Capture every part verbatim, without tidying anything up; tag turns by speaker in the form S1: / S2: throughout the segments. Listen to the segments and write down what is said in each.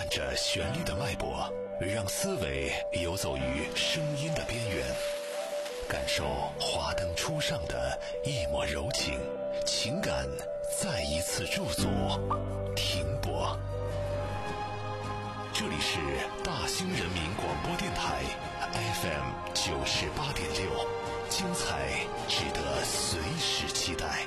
S1: 慢着旋律的脉搏，让思维游走于声音的边缘，感受华灯初上的一抹柔情，情感再一次驻足停泊。这里是大兴人民广播电台 F M 九十八点六，精彩值得随时期待。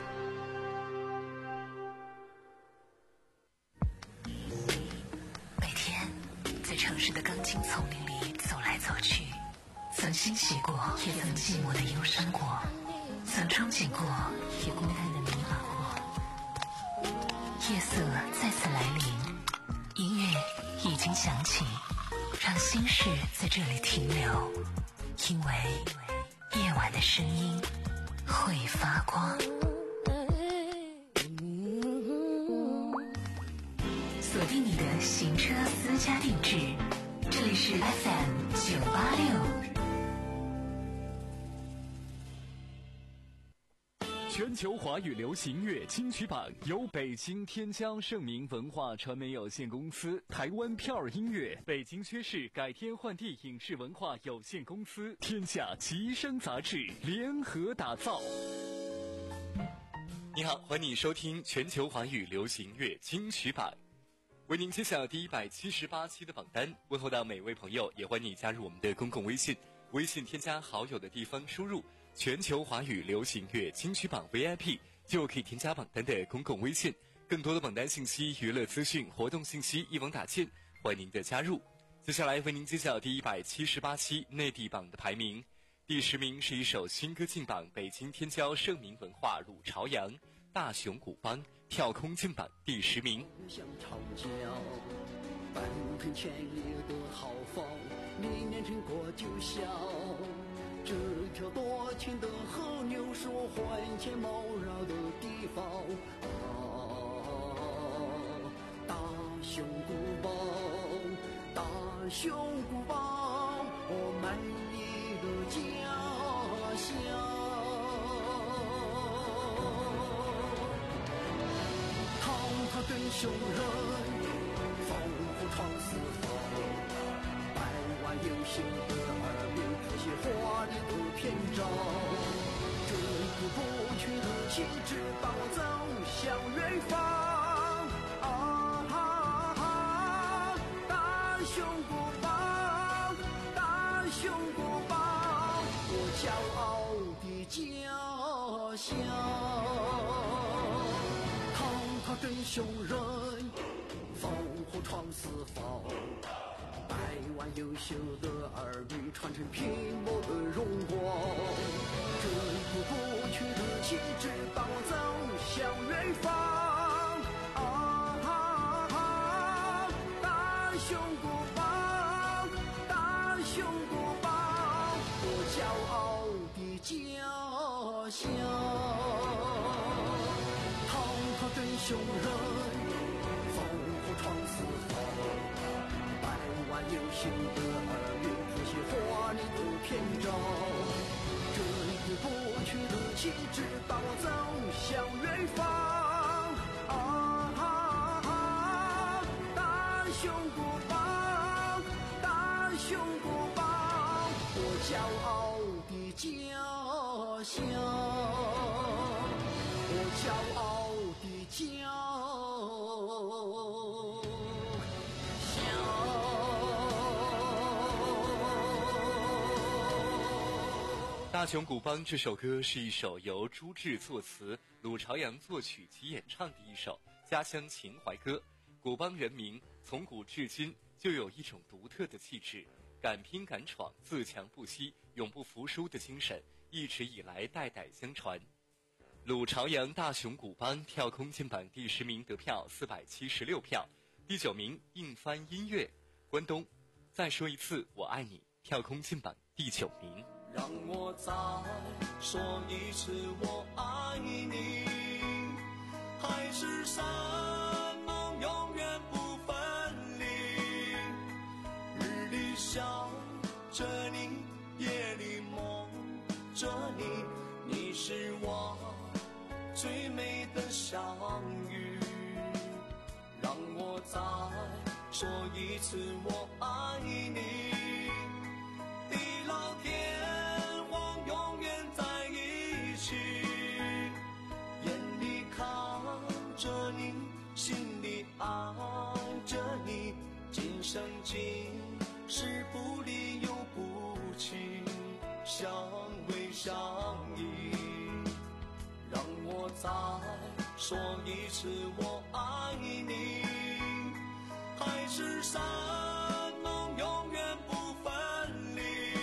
S2: 每天在城市的钢筋丛林里走来走去，曾欣喜过，也曾寂寞的忧伤过，曾憧憬过，也孤单的迷茫过。夜色再次来临，音乐已经响起，让心事在这里停留，因为夜晚的声音会发光。锁定你的行车私家定制，这里是 F M 九八六。
S3: 全球华语流行乐金曲榜由北京天骄盛名文化传媒有限公司、台湾票儿音乐、北京薛氏改天换地影视文化有限公司、天下吉声杂志联合打造。你好，欢迎你收听全球华语流行乐金曲榜，为您揭晓第一百七十八期的榜单。问候到每位朋友，也欢迎你加入我们的公共微信，微信添加好友的地方输入全球华语流行乐金曲榜 V I P 就可以添加榜单的公共微信，更多的榜单信息、娱乐资讯、活动信息一网打尽，欢迎您的加入。接下来为您揭晓第一百七十八期内地榜的排名。第十名是一首新歌进榜，北京天骄盛名文化鲁朝阳大熊古邦跳空进榜第十名。
S4: 像长江半片千里的豪放，历年成果就像这条多情的河流，是我魂牵梦绕的地方。啊，大熊古邦，大熊古邦，我美丽的家乡。滔滔跟雄人，烽火闯四方。百万有心的儿女谱写华丽的篇章，这个不屈的旗帜把我走向远方。啊哈哈，大熊古邦，大熊古邦，我骄傲的家乡。滔滔跟雄人，烽火闯四方。百万优秀的儿女传承拼搏的荣光，这个不屈的旗帜把我走向远方。啊哈哈，大熊古邦，大熊古邦，我骄傲的家乡。滔滔跟雄人，烽火闯四方。百万有心的儿女谱写华丽的篇章，这一不屈的旗帜把我走向远方。啊哈哈，大熊古邦，大熊古邦，我骄傲的家乡，我骄傲的家
S3: 大熊古邦这首歌是一首由朱志作词、鲁朝阳作曲及演唱的一首家乡情怀歌。古邦人民从古至今就有一种独特的气质，敢拼敢闯、自强不息、永不服输的精神，一直以来代代相传。鲁朝阳大熊古邦跳空进榜第十名，得票四百七十六票。第九名硬翻音乐，关东再说一次我爱你，跳空进榜第九名。
S5: 让我再说一次我爱你，海誓山盟永远不分离，日里想着你，夜里梦着你，你是我最美的相遇。让我再说一次我爱你，地老天荒永远在一起，眼里看着你，心里爱着你，今生今世不离又不弃，相偎相依。让我再说一次我爱你，海誓山盟永远不分离，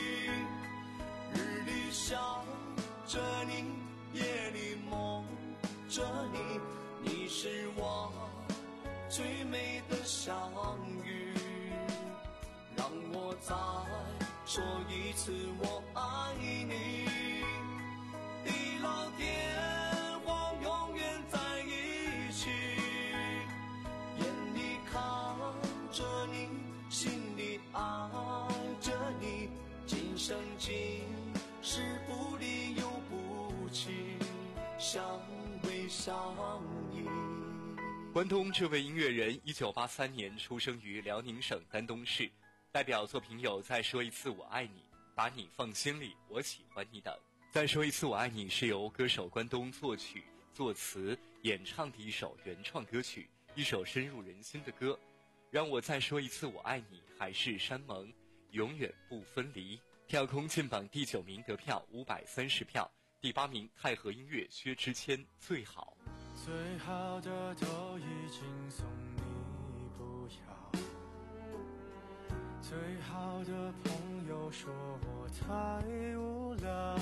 S5: 日里想着你，夜里梦着你，你是我最美的相遇。让我再说一次我爱你，地老天荒永远在一起，眼里看着你，心里爱着你，今生今世不离又不弃，相偎相依。
S3: 关东这位音乐人一九八三年出生于辽宁省丹东市，代表作品有《再说一次我爱你》、《把你放心里，我喜欢你》等。《再说一次我爱你》是由歌手关东作曲、作词、演唱的一首原创歌曲，一首深入人心的歌。让我再说一次我爱你，海誓山盟，永远不分离。跳空进榜第九名，得票五百三十票。第八名，太和音乐薛之谦，最好。
S6: 最好的都已经送你不要，最好的朋友说我太无聊，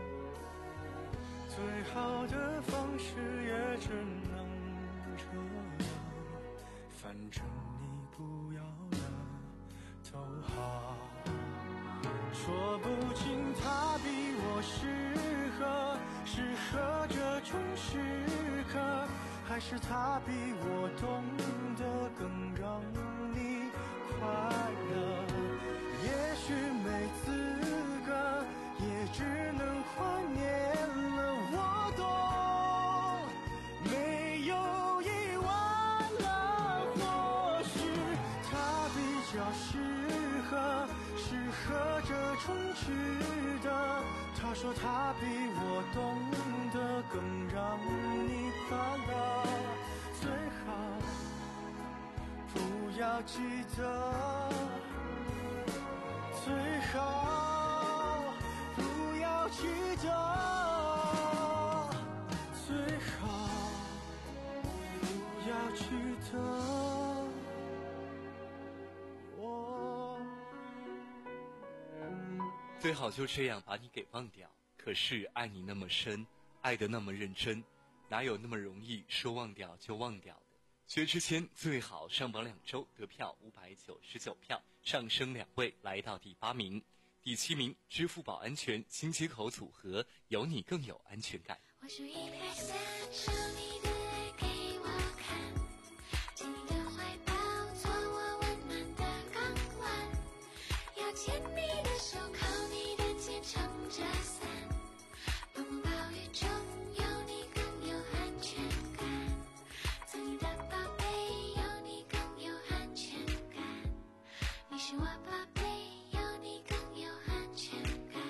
S6: 最好的方式也只能这样，反正你不要了都好。说不清他比我适合，适合这种时刻，还是他比我懂得更让你快乐。也许没资格，也只能怀念了。我懂，没有意外了。或许他比较适合，适合这种值得。他说他比我懂得更让你快乐，最好不要记得，最好不要记得，最好不要记得我。
S3: 最好就这样把你给忘掉，可是爱你那么深，爱得那么认真，哪有那么容易说忘掉就忘掉的。薛之谦最好上榜两周，得票五百九十九票，上升两位，来到第八名。第七名，支付宝安全新街口组合，有你更有安全感。
S7: 我数一二三，手你的爱给我看，紧你的怀抱，做我温暖的港湾，要牵你的手，靠你的肩，撑着伞，茫茫暴雨中有你更有安全感，做你的宝贝，有你更有安全感，你是我宝贝，有你更有安全感。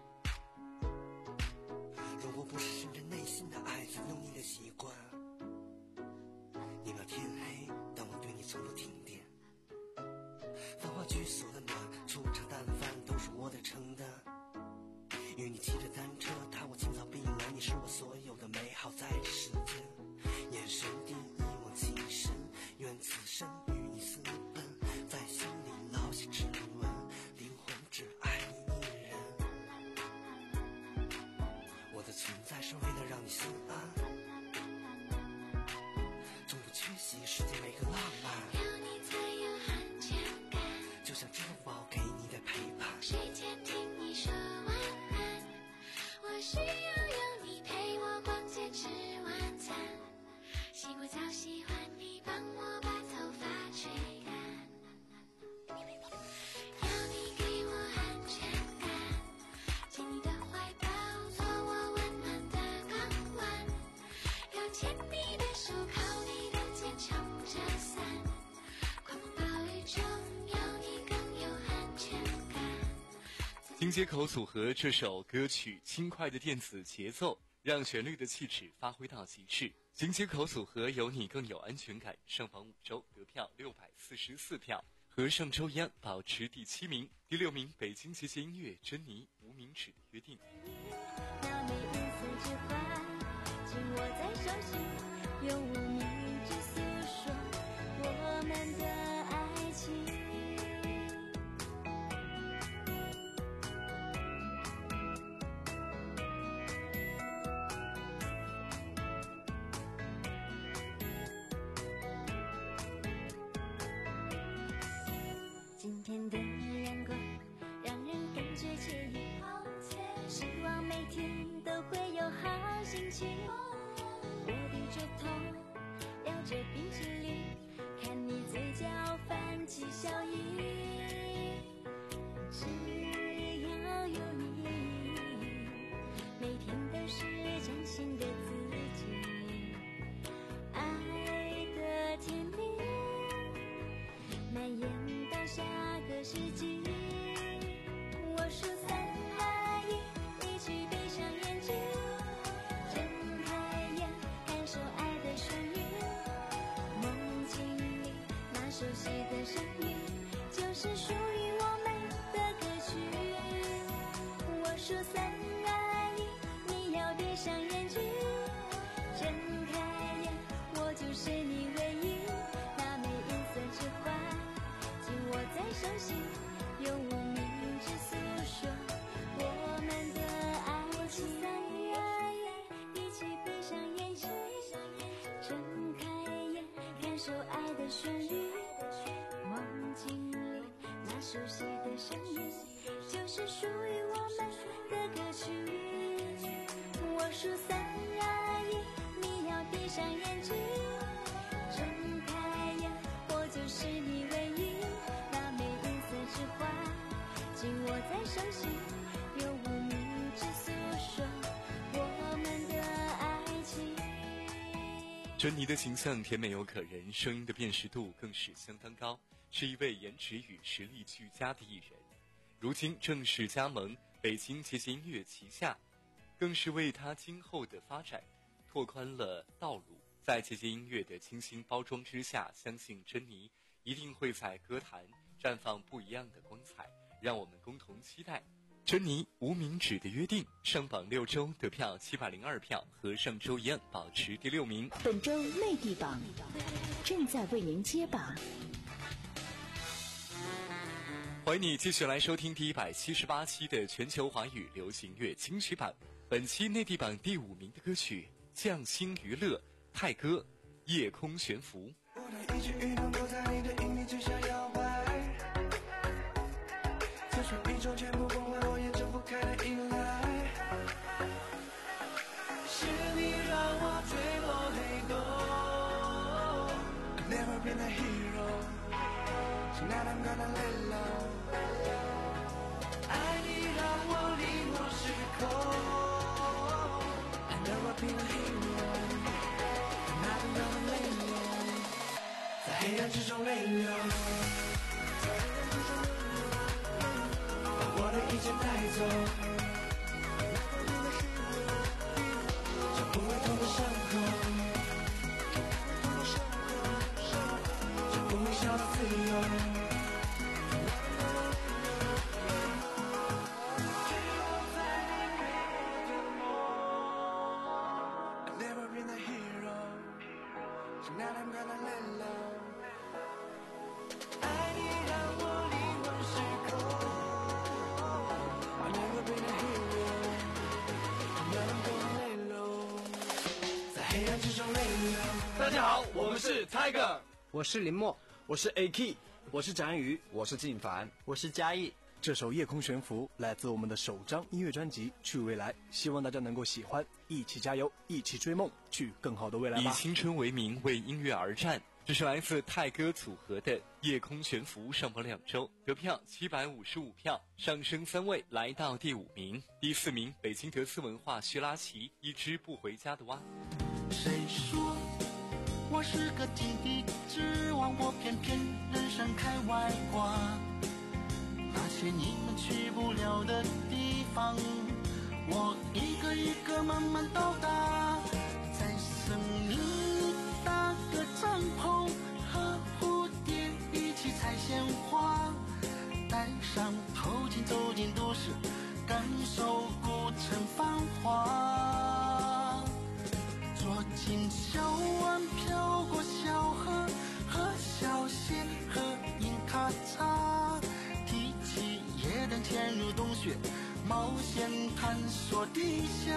S8: 如果不是深着内心的爱，才浓腻的习惯，宁愿天黑，但我对你从不停电。繁华居所的暖，出场但凡都是我的承担。与你骑着单车，踏过青草碧蓝，你是我所有的美好，在这世间，眼神地一往情深，愿此生与你私奔，在心里烙下指纹，灵魂只爱你一人。我的存在是为了让你心安，从不缺席世界每个浪漫，
S7: 有你才有安全感，
S8: 就像珍宝给你的陪伴。
S7: 睡前听你说晚安，我需要有你陪我逛街吃晚餐，洗过澡喜欢你帮我把头发吹干，要你给我安全感，紧你的怀抱，做我温暖的港湾，要牵你的手，靠你的肩，撑着伞，狂风暴雨
S3: 新街口组合这首歌曲轻快的电子节奏，让旋律的气质发挥到极致。新街口组合有你更有安全感，上榜五周得票六百四十四票，和上周一样保持第七名。第六名，北京节节音乐珍妮无名指的约定。
S7: 那每一丝之花，紧握在手心，用无名指诉说我们的爱情。今天的阳光让人感觉惬意，希望每天都会有好心情。我低着头咬着冰淇淋，看你嘴角泛起笑意。只要有你，每天都是崭新的自己，爱的甜蜜蔓延到下个世纪。我数三二一，一起闭上眼睛，睁开眼感受爱的旋律，梦境里那熟悉的声音，就是属于我们的歌曲。我数三二一，你要闭上眼睛，睁开眼，我就是你唯一，那每一丝之花紧握在手心，用无名指诉说我们的爱情。三二一，一起闭上眼睛，睁开眼感受爱的旋律，梦境里那熟悉的声音，就是属于我们的歌曲。我数三二一，你要闭上眼睛，睁开眼，我就是你唯一，那每一丝之花紧握在手心，用无名指诉说我们的爱情。
S3: 珍妮的形象甜美又可人，声音的辨识度更是相当高，是一位颜值与实力俱佳的艺人。如今正式加盟北京节节音乐旗下，更是为他今后的发展拓宽了道路。在节节音乐的精心包装之下，相信珍妮一定会在歌坛绽放不一样的光彩，让我们共同期待。珍妮无名指的约定上榜六周得票七百零二票，和上周一样保持第六名。
S9: 本周内地榜正在为您揭榜。
S3: 欢迎你继续来收听第一百七十八期的全球华语流行乐金曲榜。本期内地榜第五名的歌曲匠心娱乐泰歌夜空悬浮。
S5: 我的一举一动都在你的引力之下摇摆，就算宇宙全部崩坏，我也睁不开的依赖。是你让我坠落黑洞 I've never been a hero Tonight I'm gonna lay low 爱你让我灵魂失控 I've never been a hero Tonight I'm gonna lay low 在黑暗之中泪流，把我的一切带走，这不会痛的伤口，这不会笑的自由。
S10: 大家好，我们是 Tiger，
S11: 我是林默，
S10: 我是 A K，
S11: 我是展宇，
S12: 我是靳凡，
S11: 我是嘉义。
S6: 这首《夜空悬浮》来自我们的首张音乐专辑《去未来》，希望大家能够喜欢，一起加油，一起追梦，去更好的未来吧。
S3: 以青春为名，为音乐而战。这是来自泰歌组合的《夜空悬浮》，上榜两周，得票七百五十五票，上升三位，来到第五名。第四名，北京德斯文化徐拉奇，一只不回家的蛙。
S13: 谁说我是个井底之蛙，我偏偏人生开外挂。 那些你们去不了的地方，我一个一个慢慢到达。在森林里搭个帐篷，和蝴蝶一起采鲜花，戴上头巾走进都市，感受古城繁华。坐进小湾飘过小河，喝小蟹喝饮咖茶，提起夜灯潜入洞穴，冒险探索地下。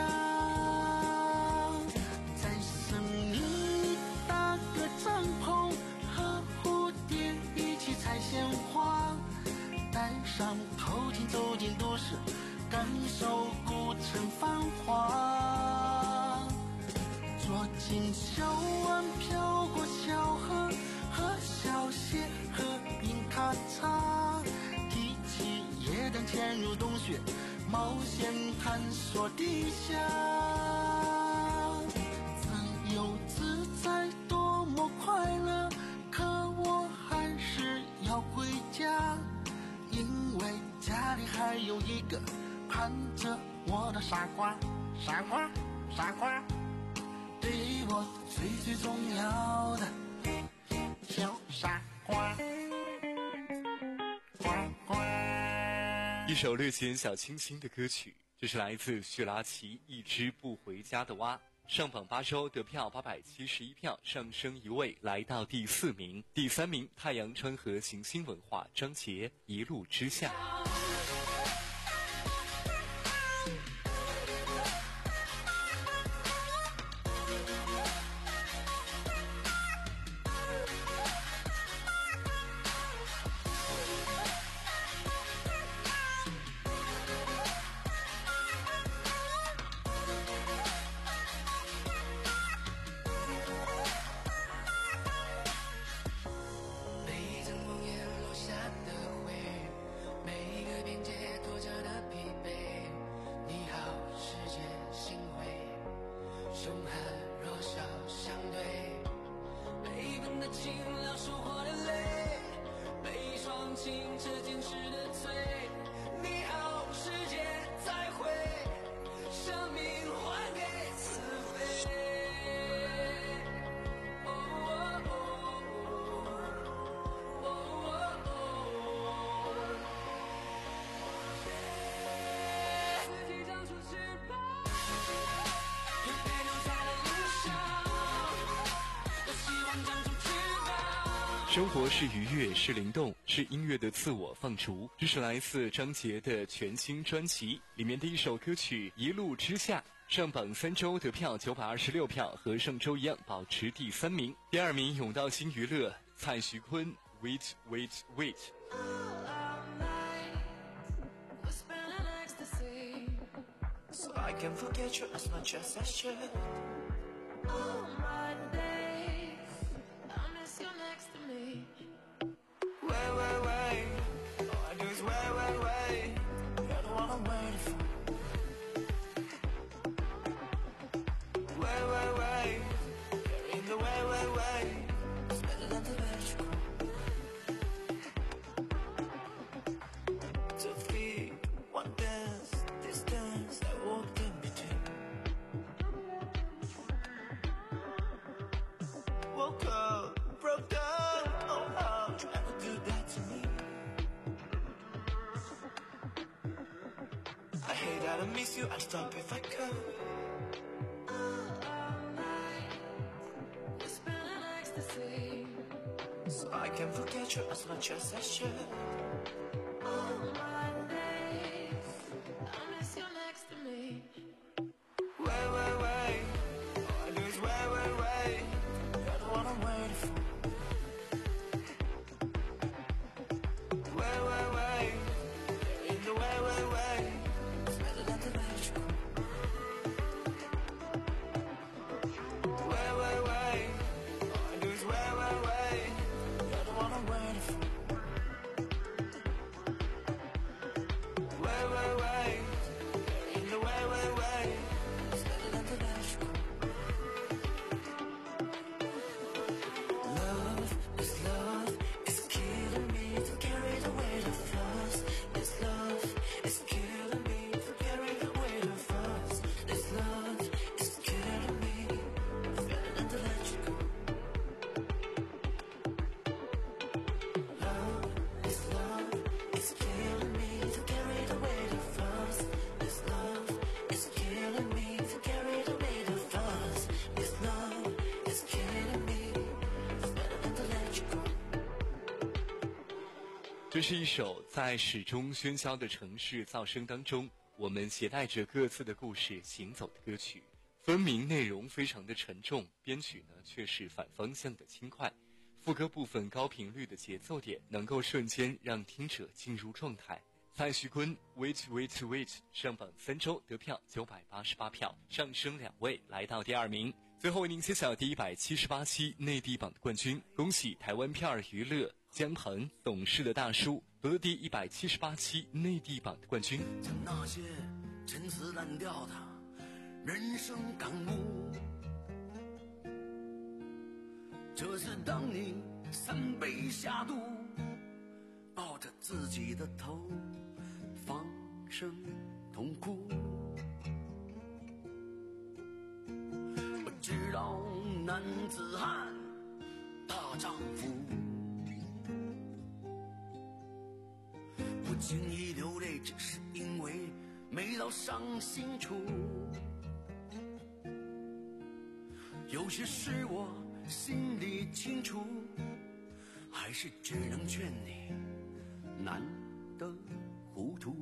S13: 在森林里搭个帐篷，和蝴蝶一起采鲜花，戴上头巾走进都市，感受古城繁华。坐进小湾飘过小河，喝小蟹喝饮咖茶，提起夜灯潜入洞穴，冒险探索地下。自由自在多么快乐，可我还是要回家，因为家里还有一个看着我的傻瓜，傻瓜，傻瓜，对我最最重要的小傻瓜，呱呱。
S3: 一首略显小清新的歌曲，这是来自许拉奇《一只不回家的蛙》，上榜八周，得票八百七十一票，上升一位，来到第四名。第三名，太阳川河行星文化张杰《一路之下》。生活是愉悦，是灵动，是音乐的自我放逐。这是来自张杰的全新专辑里面的一首歌曲《一路之下》，上榜三周，得票九百二十六票，和上周一样保持第三名。第二名永道新娱乐蔡徐坤 Wait Wait Wait。
S12: So I can forget you as much as I should. All my days, I miss you next to me. Wait, wait, wait. All I do is wait, wait, wait. You're the one I'm waiting for. Wait, wait, wait. You're in the way, wait, wait. It's better than the magical. Two feet, one dance, distance I walked in between. Woke up, broke down, oh how you ever do that to me? I hate that I miss you, I'd stop if I could. So I can forget you as much as I should. All my days, I miss you next to me. Wait, wait, wait. All I do is wait, wait, wait. You're the one I'm waiting for. Wait, wait, wait. You're in the way, wait, wait. It's better than the magical. Wait, wait, wait. All I do is wait, wait, wait. You're the one I'm waiting for. Wait, wait, wait. You're in the way, wait, wait. It's better than the magical. Love is love, it's killing me to carry the weight of loss.
S3: 这是一首在始终喧嚣的城市噪声当中，我们携带着各自的故事行走的歌曲。分明内容非常的沉重，编曲呢却是反方向的轻快，副歌部分高频率的节奏点能够瞬间让听者进入状态。蔡徐坤 Wait Wait Wait 上榜三周，得票九百八十八票，上升两位来到第二名。最后为您揭晓第一百七十八期内地榜的冠军，恭喜台湾片儿娱乐姜鹏懂事的大叔夺得第一百七十八期内地榜的冠军。
S8: 将那些陈词滥调的人生感悟，这是当你三杯下肚，抱着自己的头放声痛哭。我知道男子汉大丈夫不经意流泪，只是因为没到伤心处。有些事我心里清楚，还是只能劝你难得糊涂。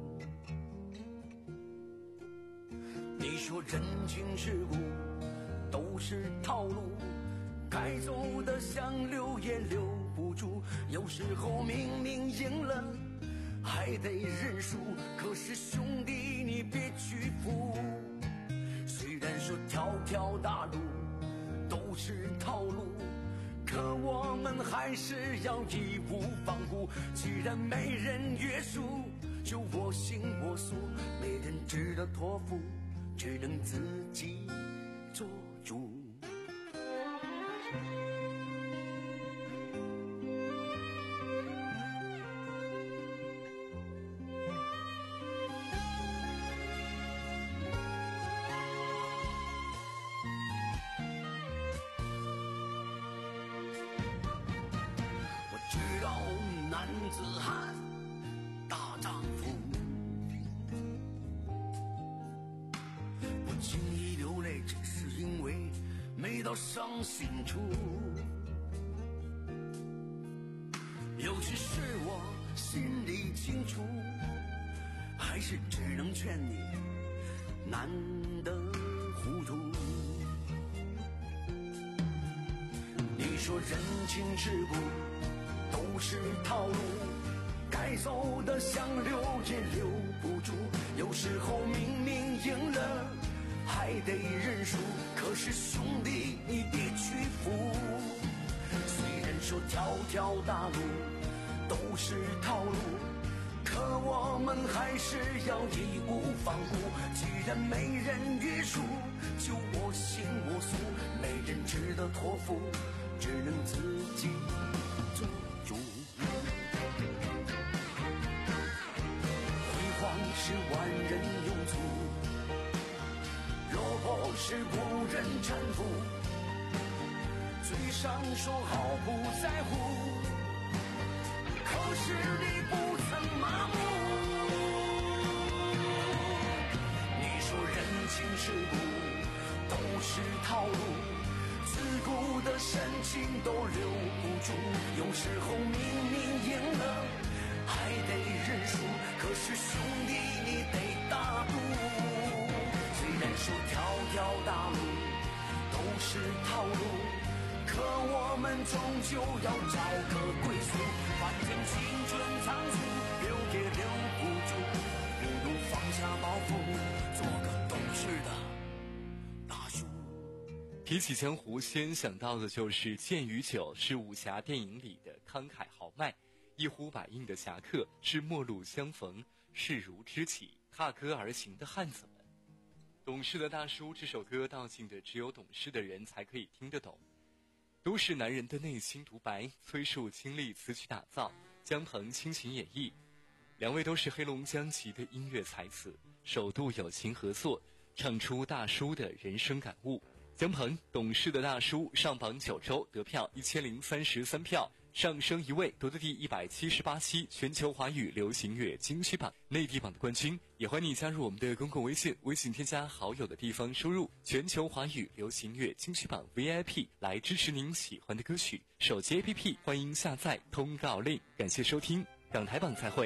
S8: 你说人情世故都是套路，该走的想留也留不住，有时候明明赢了还得认输，可是兄弟你别屈服。虽然说条条大路都是套路，可我们还是要义无反顾。既然没人约束，就我行我素，没人值得托付，只能自己做主。男子汉大丈夫不轻易流泪，只是因为没到伤心处。有些事我心里清楚，还是只能劝你难得糊涂。你说人情世故都是套路，该走的想留也留不住，有时候明明赢了还得认输，可是兄弟你别屈服。虽然说条条大路都是套路，可我们还是要义无反顾。既然没人约束，就我行我素，没人值得托付，只能自己做主。辉煌是万人拥簇，落魄是无人搀扶。嘴上说好不在乎，可是你不曾麻木。你说人情世故都是套路，自古的深情都留不住，有时候明明赢了还得认输，可是兄弟你得大度。虽然说条条大路都是套路，可我们终究要找个归宿。反正青春仓促，留也留不住，不如放下包袱，做个懂事的大叔。
S3: 提起江湖，先想到的就是剑与酒是武侠电影里的慷慨豪迈，一呼百应的侠客是陌路相逢势如知己，踏歌而行的汉子们。懂事的大叔这首歌道尽的只有懂事的人才可以听得懂，都是男人的内心独白，崔恕倾力词曲打造，姜鹏倾情演绎，两位都是黑龙江籍的音乐才子，首度友情合作，唱出大叔的人生感悟。姜鹏懂事的大叔上榜九周，得票一千零三十三票，上升一位，夺得第一百七十八期全球华语流行乐金曲榜内地榜的冠军。也欢迎你加入我们的公共微信，微信添加好友的地方输入全球华语流行乐金曲榜 V I P 来支持您喜欢的歌曲。手机 A P P 欢迎下载通告令。感谢收听。 港台榜再会。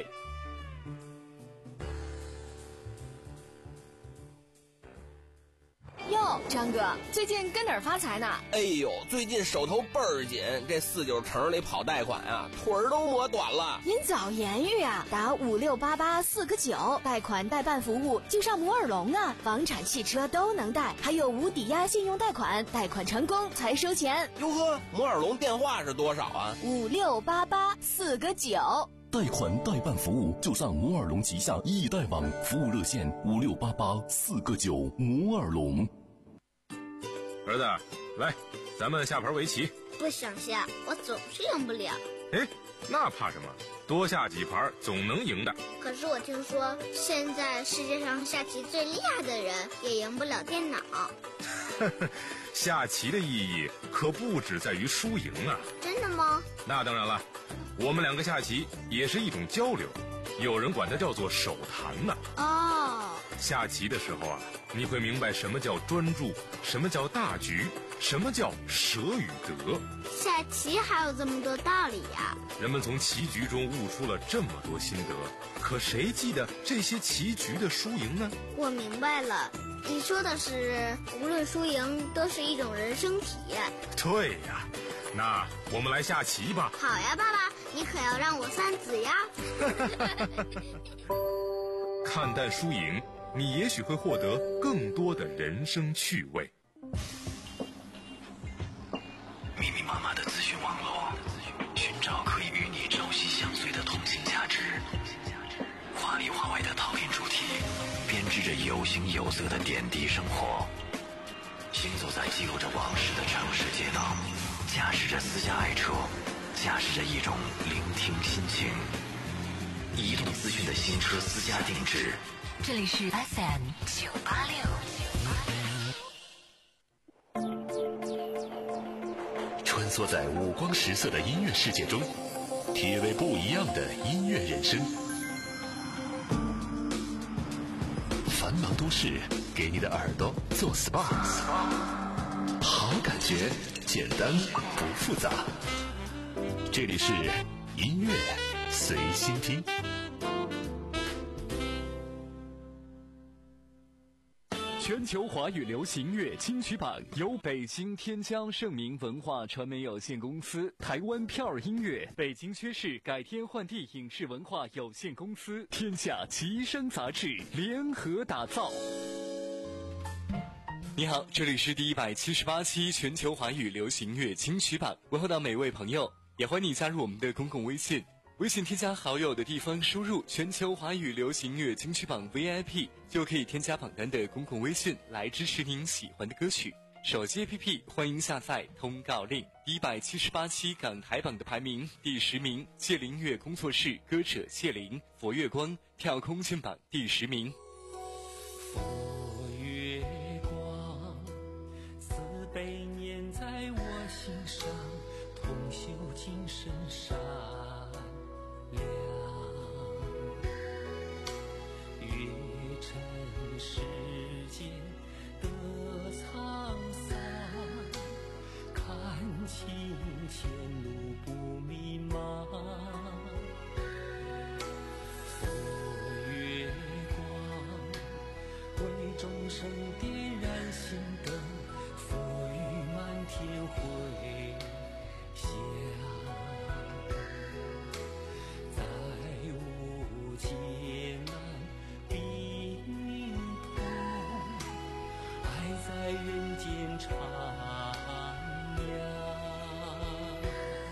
S14: 哟，张哥，最近跟哪儿发财呢？
S15: 哎呦，最近手头倍儿紧，这四九城里跑贷款啊，腿儿都磨短了。
S14: 您早言语啊，打五六八八四个九，贷款代办服务就上摩尔龙啊，房产、汽车都能贷，还有无抵押信用贷款，贷款成功才收钱。
S15: 哟呵，摩尔龙电话是多少啊？
S14: 五六八八四个九。
S16: 贷款代办服务就上摩尔龙旗下易贷网，服务热线五六八八四个九。摩尔龙。
S17: 儿子，来，咱们下盘围棋。
S18: 不想下，我总是赢不了。
S17: 哎，那怕什么？多下几盘总能赢的。
S18: 可是我听说，现在世界上下棋最厉害的人也赢不了电脑。
S17: 下棋的意义可不只在于输赢啊！
S18: 真的吗？
S17: 那当然了，我们两个下棋也是一种交流，有人管它叫做手谈呢。
S18: 哦，
S17: 下棋的时候啊，你会明白什么叫专注，什么叫大局，什么叫舍与得。
S18: 下棋还有这么多道理呀！
S17: 人们从棋局中悟出了这么多心得，可谁记得这些棋局的输赢呢？
S18: 我明白了，你说的是无论输赢都是一种人生体验。
S17: 对呀，那我们来下棋吧。
S18: 好呀，爸爸，你可要让我三子呀。
S17: 看淡输赢，你也许会获得更多的人生趣味。
S1: 密密麻麻的资讯网络，寻找可以与你朝夕相随的通信价值。华里华外的讨论主题，编织着有形有色的点滴生活。行走在记录着往事的城市街道，驾驶着私家爱车，驾驶着一种聆听心情。移动资讯的新车私家定制。
S2: 这里是 F M 九八六。
S1: 穿梭在五光十色的音乐世界中，体味不一样的音乐人生。繁忙都市给你的耳朵做 S P A， 好感觉，简单不复杂。这里是音乐随心听。
S3: 全球华语流行乐金曲榜由北京天江盛明文化传媒有限公司、台湾票儿音乐、北京薛氏改天换地影视文化有限公司、天下奇声杂志联合打造。你好，这里是第一百七十八期全球华语流行乐金曲榜，问候到每位朋友，也欢迎你加入我们的公共微信。微信添加好友的地方输入全球华语流行乐金曲榜 V I P， 就可以添加榜单的公共微信来支持您喜欢的歌曲。手机 A P P 欢迎下载通告令。一百七十八期港台榜的排名第十名，谢灵乐工作室歌者谢灵，佛月光跳空键榜第十名。
S6: 佛月光，慈悲念在我心上，同修精神善良，月尘世间的沧桑，看清前路不迷茫。佛月光，为众生点燃心灯，佛雨满天回响。再无艰难并痛，爱在人间徜徉。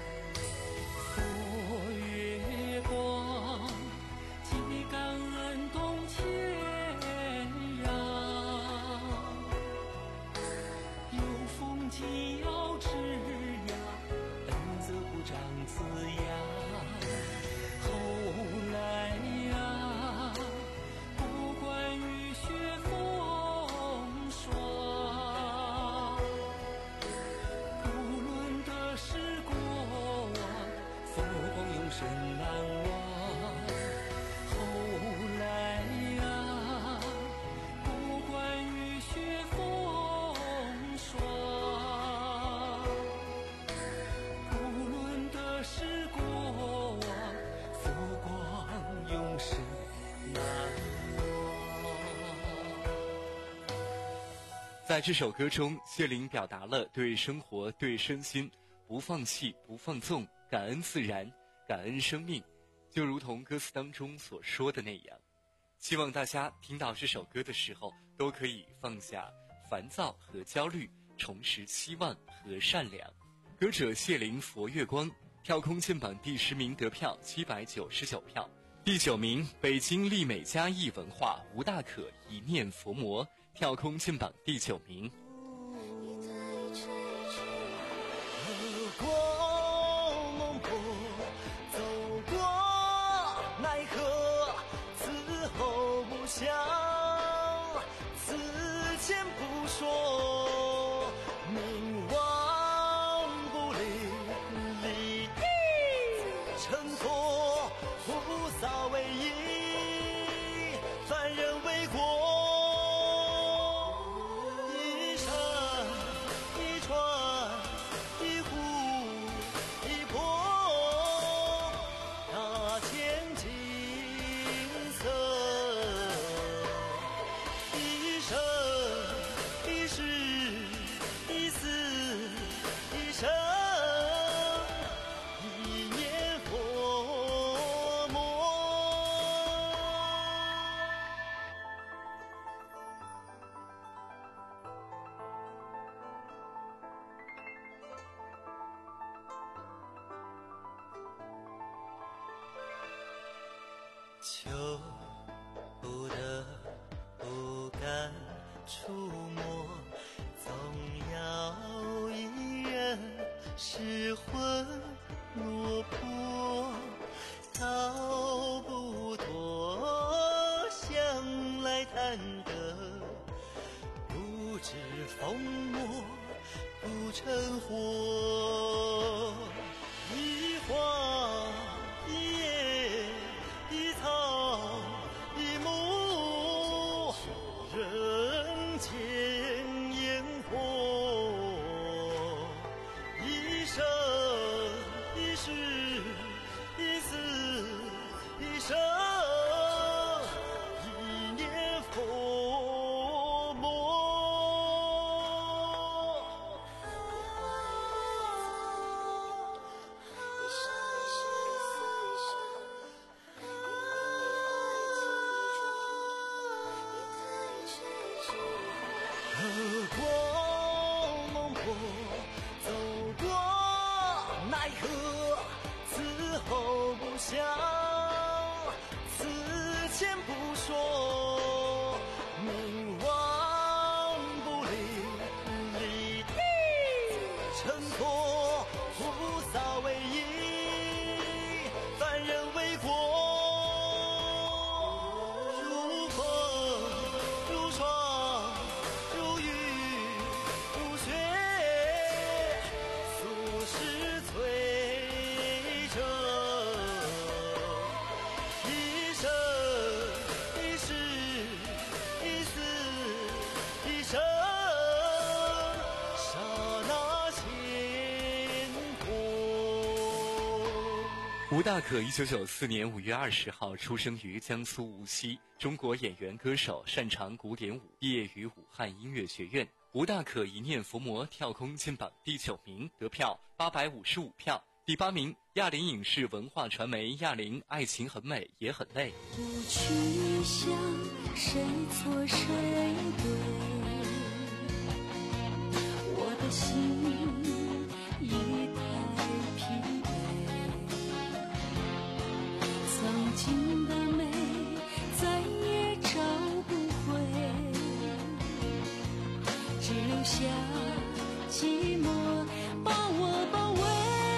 S3: 在这首歌中，谢玲表达了对生活、对身心不放弃、不放纵，感恩自然，感恩生命，就如同歌词当中所说的那样。希望大家听到这首歌的时候，都可以放下烦躁和焦虑，重拾希望和善良。歌者谢玲佛月光跳空剑榜第十名得票七百九十九票，第九名北京丽美嘉义文化吴大可一念佛魔跳空剑榜第九名。
S4: 走过梦破，走过奈何，此后不想，此前不说，冥顽不灵，理成佛，菩萨为因，凡人为果。求不得，不敢触摸，总要一人失魂落魄，逃不脱，向来贪得，不知风魔不成火，一花一叶一草一木，人间烟火，一生一世一死一生，一念佛魔。走过梦破，走过奈何，此后不想，此前不说，冥顽不灵，理成佛，菩萨为因，凡人为果。如风如霜如雨如雪，俗世摧折，一生一世一死一生，刹那心痛。
S3: 吴大可一九九四年五月二十号出生于江苏无锡，中国演员歌手，擅长古典舞，毕业于武汉音乐学院。吴大可一念佛魔跳空剑榜第九名，得票八百五十五票。第八名亚林影视文化传媒亚林爱情很美也很累。
S7: 不去想谁错谁对，我的心已太疲惫，曾经的美再也找不回，只留下寂寞把我包围。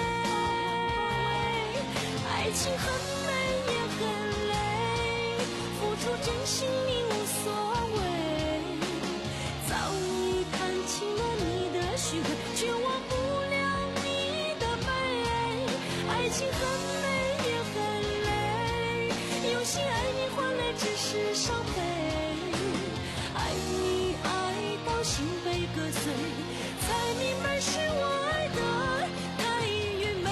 S7: 爱情很美也很累，付出真心你无所谓，早已看清了你的虚伪，却忘不了你的美。爱情很美也很累，用心爱你换来只是伤悲，爱你爱到心被割碎，才明白是我爱的太愚昧。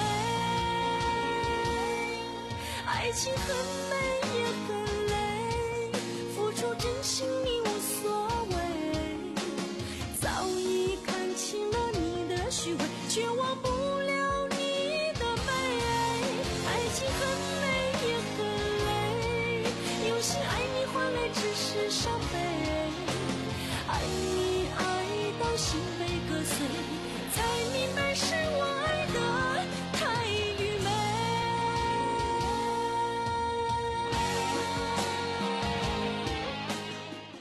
S7: 爱情很美也很累，付出真心你无所谓，早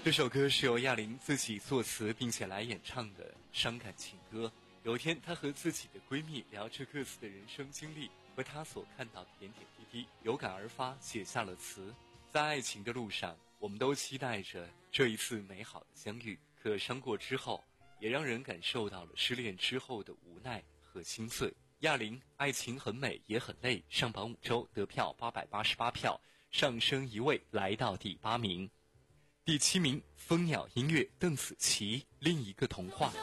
S3: 这首歌是由亚玲自己作词并且来演唱的伤感情歌。有一天，她和自己的闺蜜聊着各自的人生经历和她所看到的点点滴滴，有感而发，写下了词。在爱情的路上，我们都期待着这一次美好的相遇，可伤过之后，也让人感受到了失恋之后的无奈和心碎。亚玲，爱情很美也很累，上榜五周，得票八百八十八票，上升一位来到第八名。第七名，蜂鸟音乐，邓紫棋，另一个童话。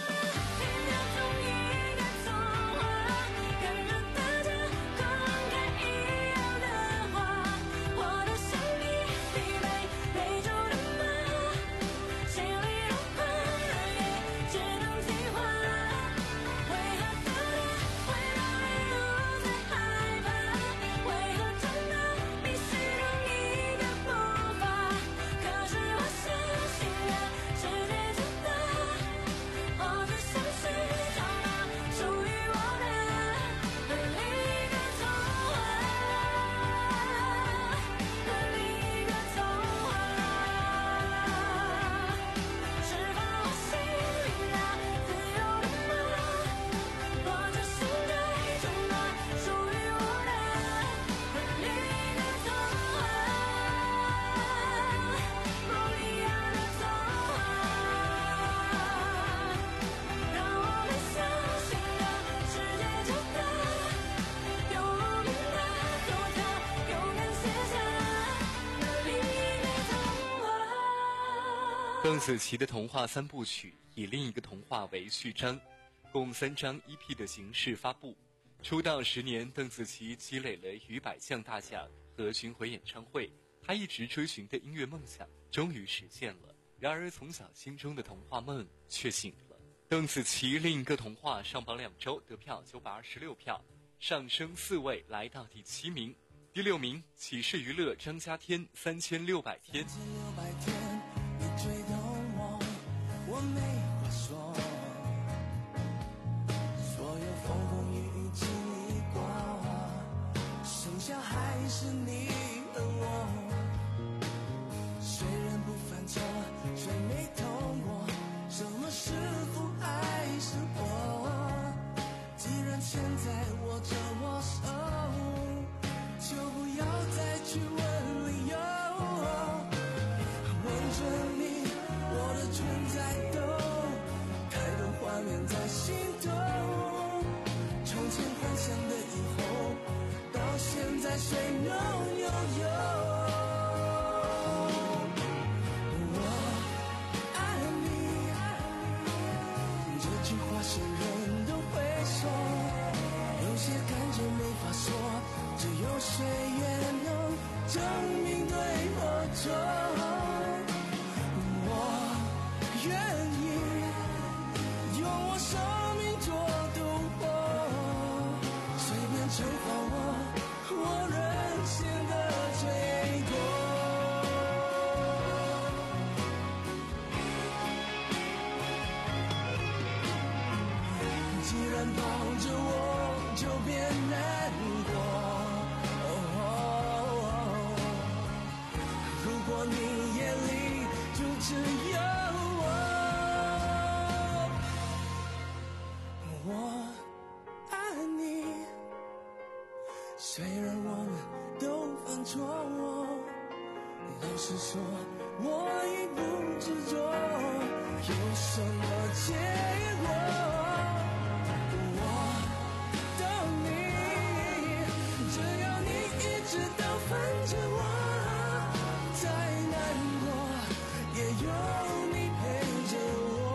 S3: 邓紫棋的童话三部曲以另一个童话为序章，共三张 E P 的形式发布。出道十年，邓紫棋积累了逾百项大奖和巡回演唱会，她一直追寻的音乐梦想终于实现了。然而，从小心中的童话梦却醒了。邓紫棋另一个童话上榜两周，得票九百二十六票，上升四位，来到第七名。第六名，启示娱乐张家天三千六百天。
S5: 追动我，我没话说，所有风风雨雨经历过，剩下还是你和我。谁人不犯错，谁没痛过，什么是福还是祸？既然现在握着我手，就不要再去问理由，问着你我的存在都太多画面在心头，从前幻想的以后，到现在谁能拥有？我爱你，这句话谁人都会说，有些感觉没法说，只有岁月能证明对或错。愿意用我生命做赌博，随便惩罚我，我任性的罪过。既然抱着我，就别难过。如果你眼里就只有我爱你，虽然我们都犯错，老实说，我已不执着，有什么结果？我等你，只要你一直都烦着我，再难过也有你陪着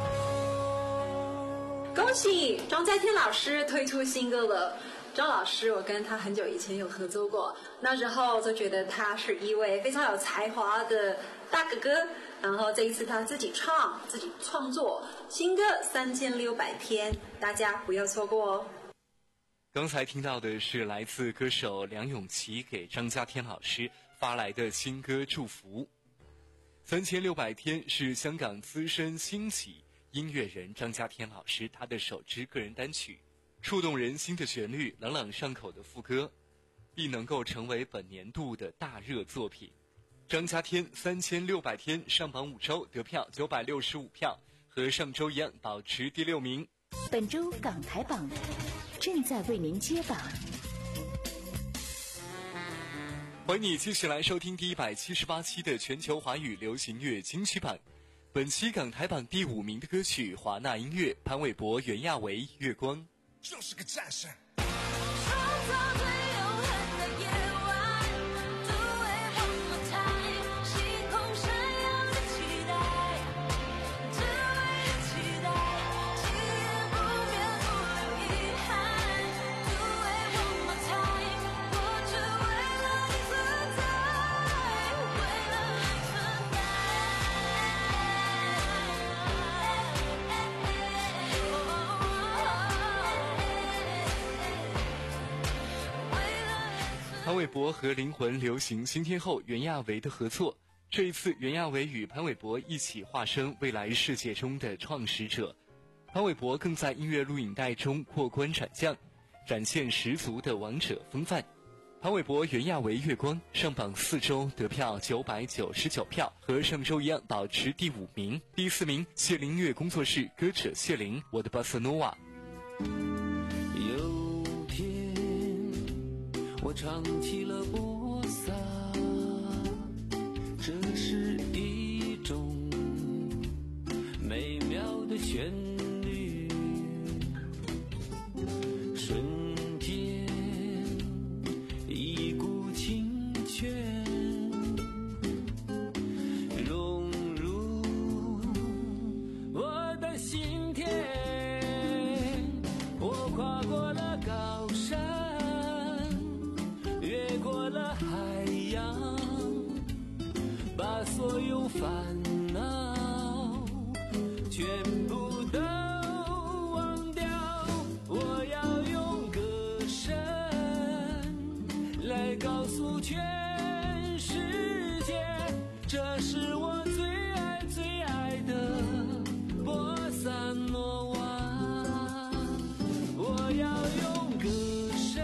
S5: 我。
S19: 恭喜张家天老师推出新歌了。张老师我跟他很久以前有合作过，那时候就觉得他是一位非常有才华的大哥哥，然后这一次他自己唱自己创作新歌三千六百天，大家不要错过哦。
S3: 刚才听到的是来自歌手梁咏琪给张家天老师发来的新歌祝福。三千六百天是香港资深新起音乐人张家天老师他的首支个人单曲，触动人心的旋律，朗朗上口的副歌，必能够成为本年度的大热作品。 张家天三千六百天上榜五周，得票九百六十五票，和上周一样保持第六名。
S9: 本周港台榜正在为您揭榜。
S3: 欢迎你继续来收听第一百七十八期的全球华语流行乐金曲榜。本期港台榜第五名的歌曲，华纳音乐潘玮柏、袁娅维《月光》。
S20: 就是个战士。
S3: 潘玮柏和灵魂流行新天后袁娅维的合作，这一次袁娅维与潘玮柏一起化身未来世界中的创始者。潘玮柏更在音乐录影带中过关斩将，展现十足的王者风范。潘玮柏袁娅维月光上榜四周，得票九百九十九票，和上周一样保持第五名。第四名谢灵乐工作室歌者谢灵，我的巴塞诺瓦。
S5: 有天我唱起了波萨，这是一种美妙的旋律，瞬间一股清泉融入我的心田，我跨过了高山，越过了海洋，把所有烦恼全部都忘掉，我要用歌声来告诉全世界，这是我最爱最爱的波萨诺瓦。我要用歌声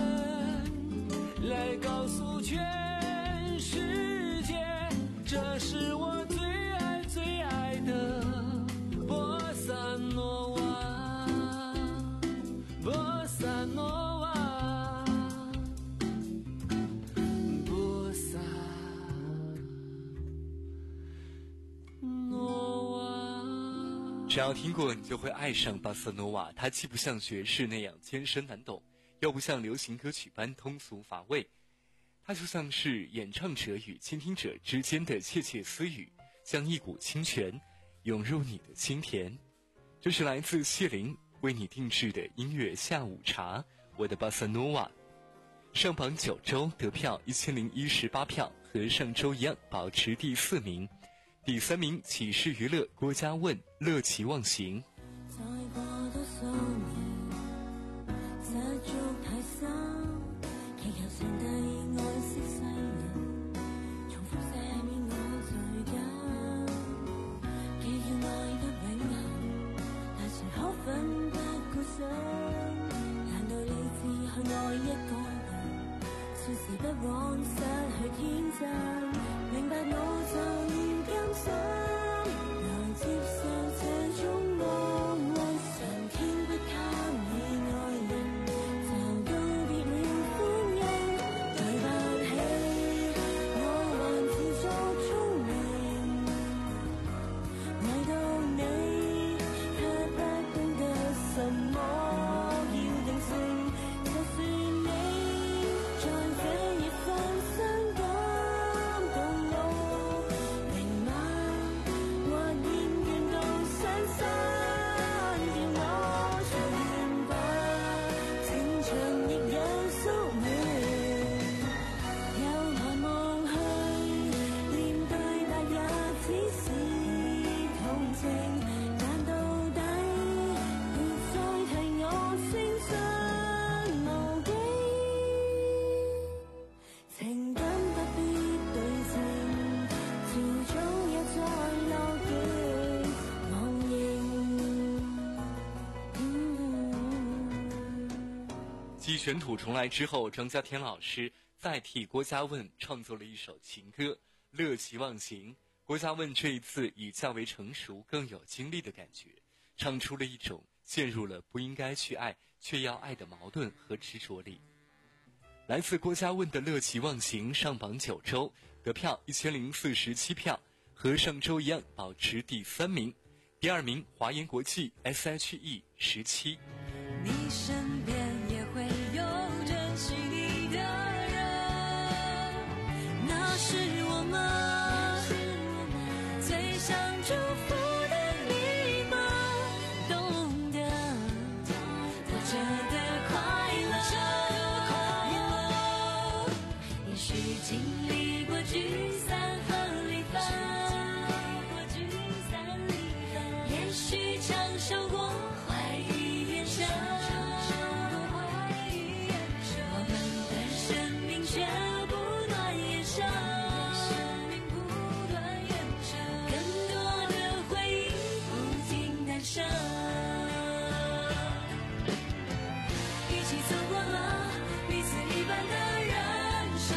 S5: 来告诉全世界，这是我最爱最爱的波萨诺瓦，波萨诺瓦，波萨诺瓦。
S3: 只要听过，你就会爱上巴塞诺瓦。它既不像爵士那样艰深难懂，又不像流行歌曲般通俗乏味，它就像是演唱者与倾听者之间的窃窃私语，像一股清泉涌入你的心田。这是来自谢灵为你定制的音乐下午茶，我的巴塞诺瓦。上榜九周，得票一千零一十八票，和上周一样保持第四名。第三名启示娱乐郭嘉问乐其忘形。
S12: 再過多數年，世俗太深，祈求上帝愛惜世人，重複赦免我罪疚，既要愛得永恆，但誰可奮不顧身？難道你只去愛一個人，說時不枉失去天真，明白我就甘心來接受這種愛，為上天不給你愛人，就告別了歡欣。對不起，我還自作聰明，愛到你卻不懂得什麼要定性，就算你在這夜放生感動我，明晚或厭倦到傷心叫我，隨緣吧，情場亦有宿命，又來望去，面對白日只是同情，但到底別再替我聲信無境，情感不必對稱，遲早也在落極忘形。
S3: 继卷土重来之后，张家天老师再替郭嘉问创作了一首情歌， 乐其忘形。郭嘉问这一次以较为成熟、更有经历的感觉，唱出了一种陷入了不应该去爱却要爱的矛盾和执着里。来自郭嘉问的乐其忘形上榜九周，得票一千零四十七票，和上周一样保持第三名。第二名华研国际 S H E 十七。
S12: 你身边也会有珍惜你的人，那是我们最想祝福的你吗？懂得活着的快乐，也许经历过聚散和离分，也许承受过怀疑眼神，我们的生命却不断延伸，更多的回忆不停诞生，一起走过了彼此一半的人生，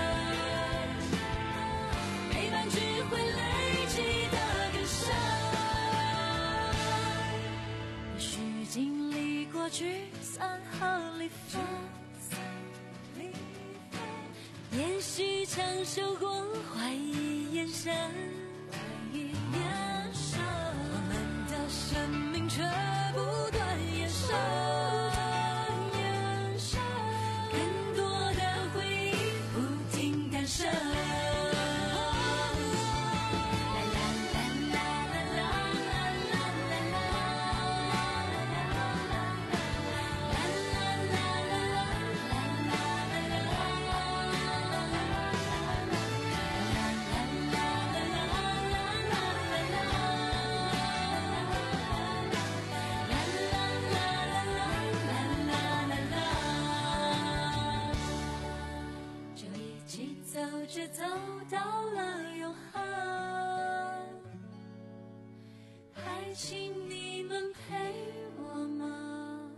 S12: 陪伴只会累积的更深。也许经历过聚散和离分，也许承受过怀疑眼神，我们的生命却不断延伸，更多的回忆不停诞生。就一起走着走到了永恒，还请你们陪我们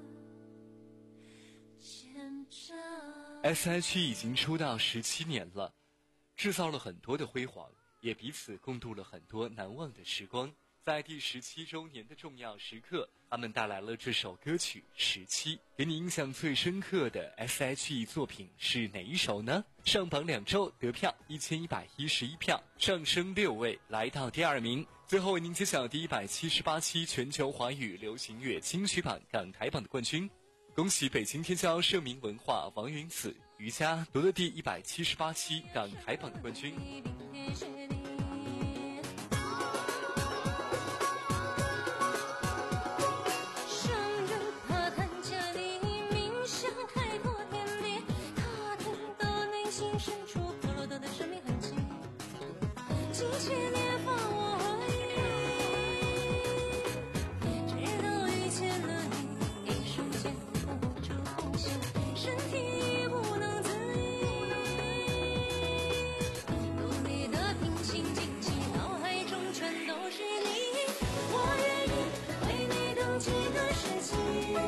S12: 见证。
S3: S H E 已经出道十七年了，制造了很多的辉煌，也彼此共度了很多难忘的时光。在第十七周年的重要时刻，他们带来了这首歌曲《十七》。给你印象最深刻的 S H E 作品是哪一首呢？上榜两周，得票一千一百一十一票，上升六位，来到第二名。最后为您揭晓第一百七十八期全球华语流行乐金曲榜港台榜的冠军。恭喜北京天骄盛名文化王云子、瑜伽夺得第一百七十八期港台榜的冠军。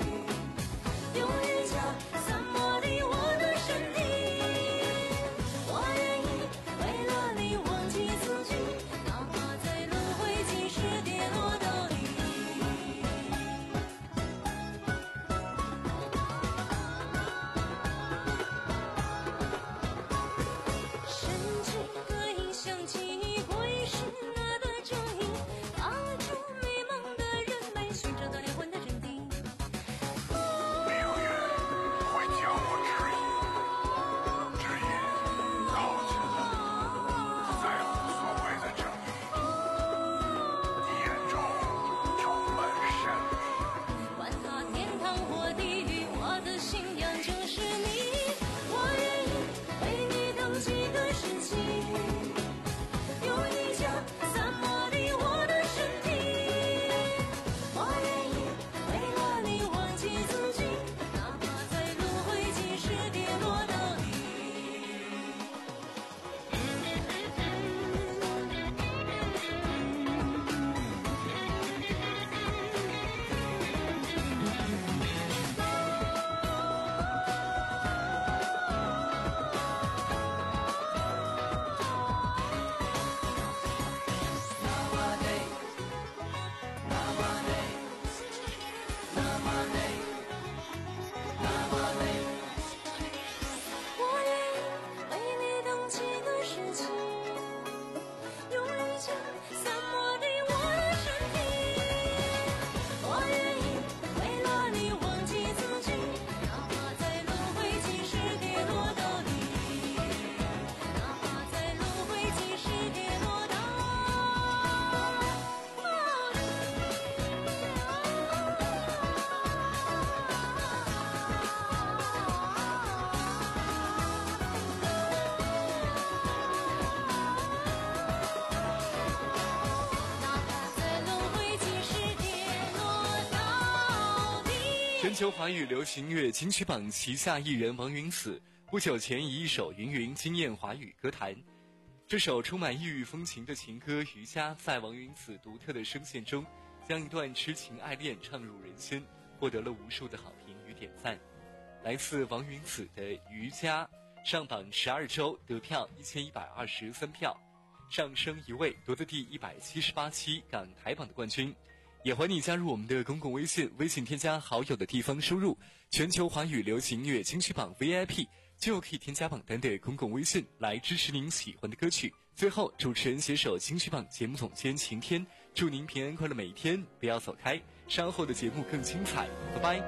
S12: 用瑜伽散播你我的身体，我
S3: 全球华语流行乐金曲榜旗下艺人王云子不久前以一首《云云》惊艳华语歌坛。这首充满异域风情的情歌《渔家》在王云子独特的声线中，将一段痴情爱恋唱入人心，获得了无数的好评与点赞。来自王云子的《渔家》上榜十二周，得票一千一百二十三票，上升一位，夺得第一百七十八期港台榜的冠军。也欢迎你加入我们的公共微信，微信添加好友的地方输入全球华语流行乐金曲榜 V I P， 就可以添加榜单的公共微信来支持您喜欢的歌曲。最后，主持人携手金曲榜节目总监晴天，祝您平安快乐每一天，不要走开，稍后的节目更精彩，拜拜。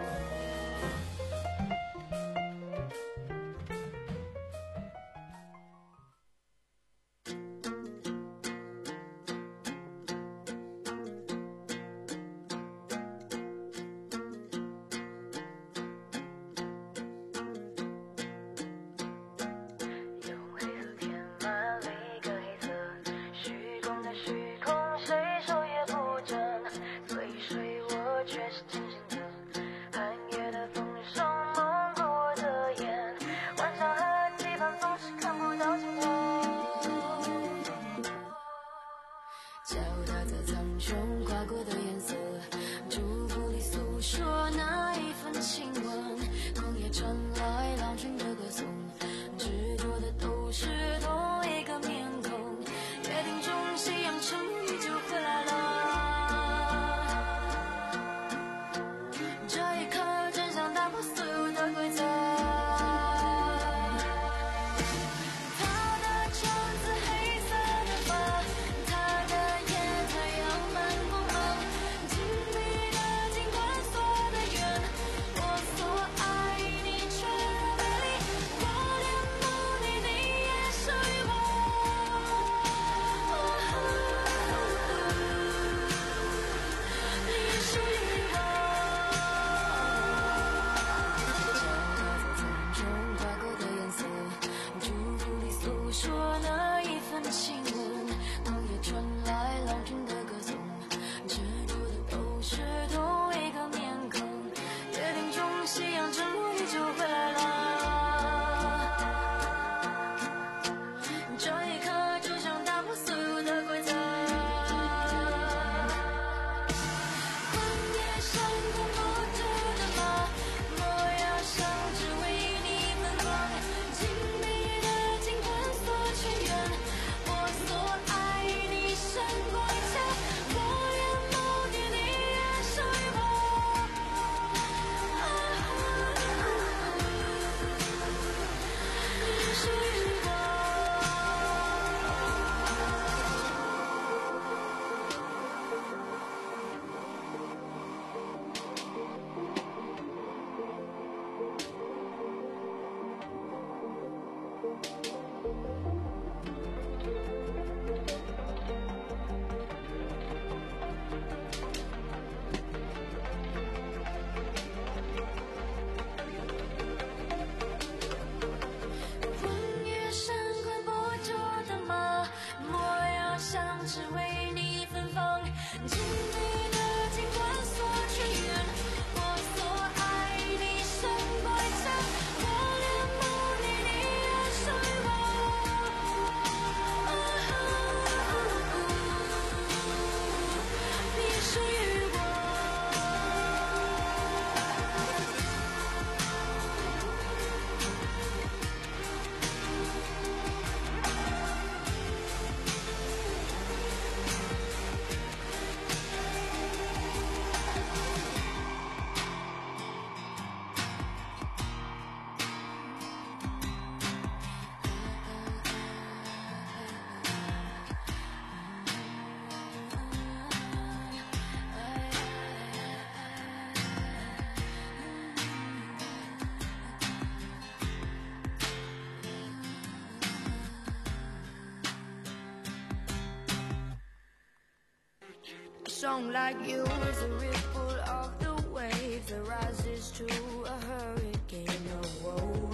S12: Song like you is a ripple of the wave that rises to a hurricane. Oh, oh,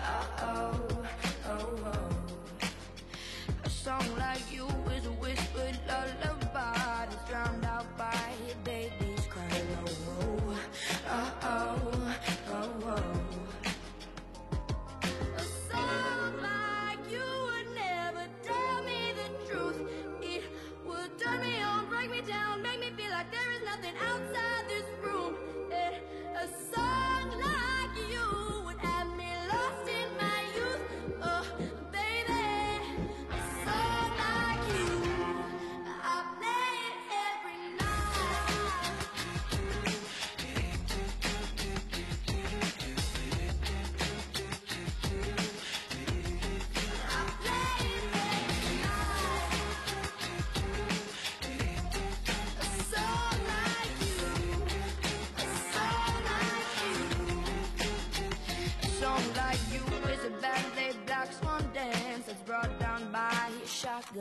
S12: oh, oh, oh. A song like you is a whispered lullaby that's drowned out by a baby's cry. Oh, oh, oh, oh.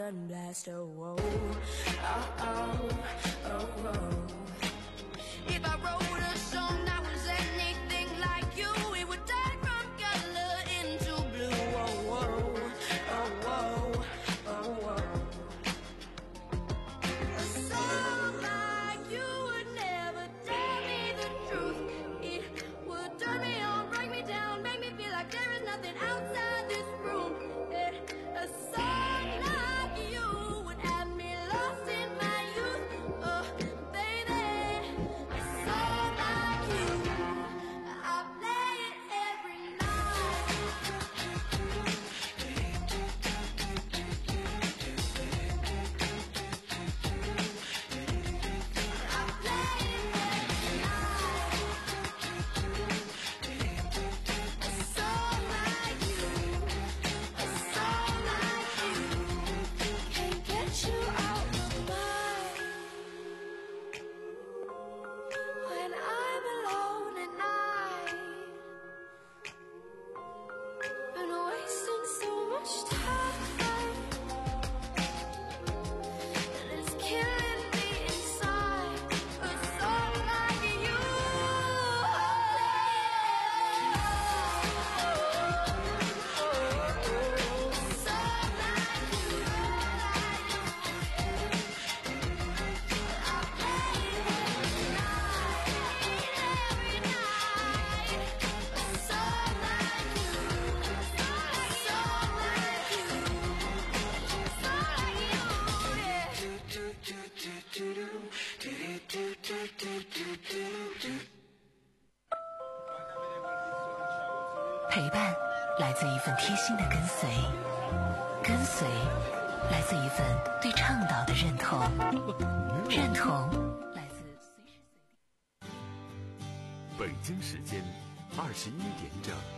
S12: and blast. Oh, oh, oh, oh, oh, oh. If I wrote a song that was anything like you, it would turn from color into blue. Oh, oh, oh, oh, oh, oh. A song like you would never tell me the truth. It would turn me on, break me down, make me feel like there is nothing outside this room. Yeah. A song like you would have me lost in my youth. Oh, baby. A song like you, I play it every night. I play it every night. A song like you, a song like you, can't get you out of mind. When I'm alone at night, been wasting so much time, and it's killing me inside. A song like you,
S2: 陪伴来自一份贴心的跟随，跟随来自一份对倡导的认同，认同来自随时随地。
S1: 北京时间二十一点整。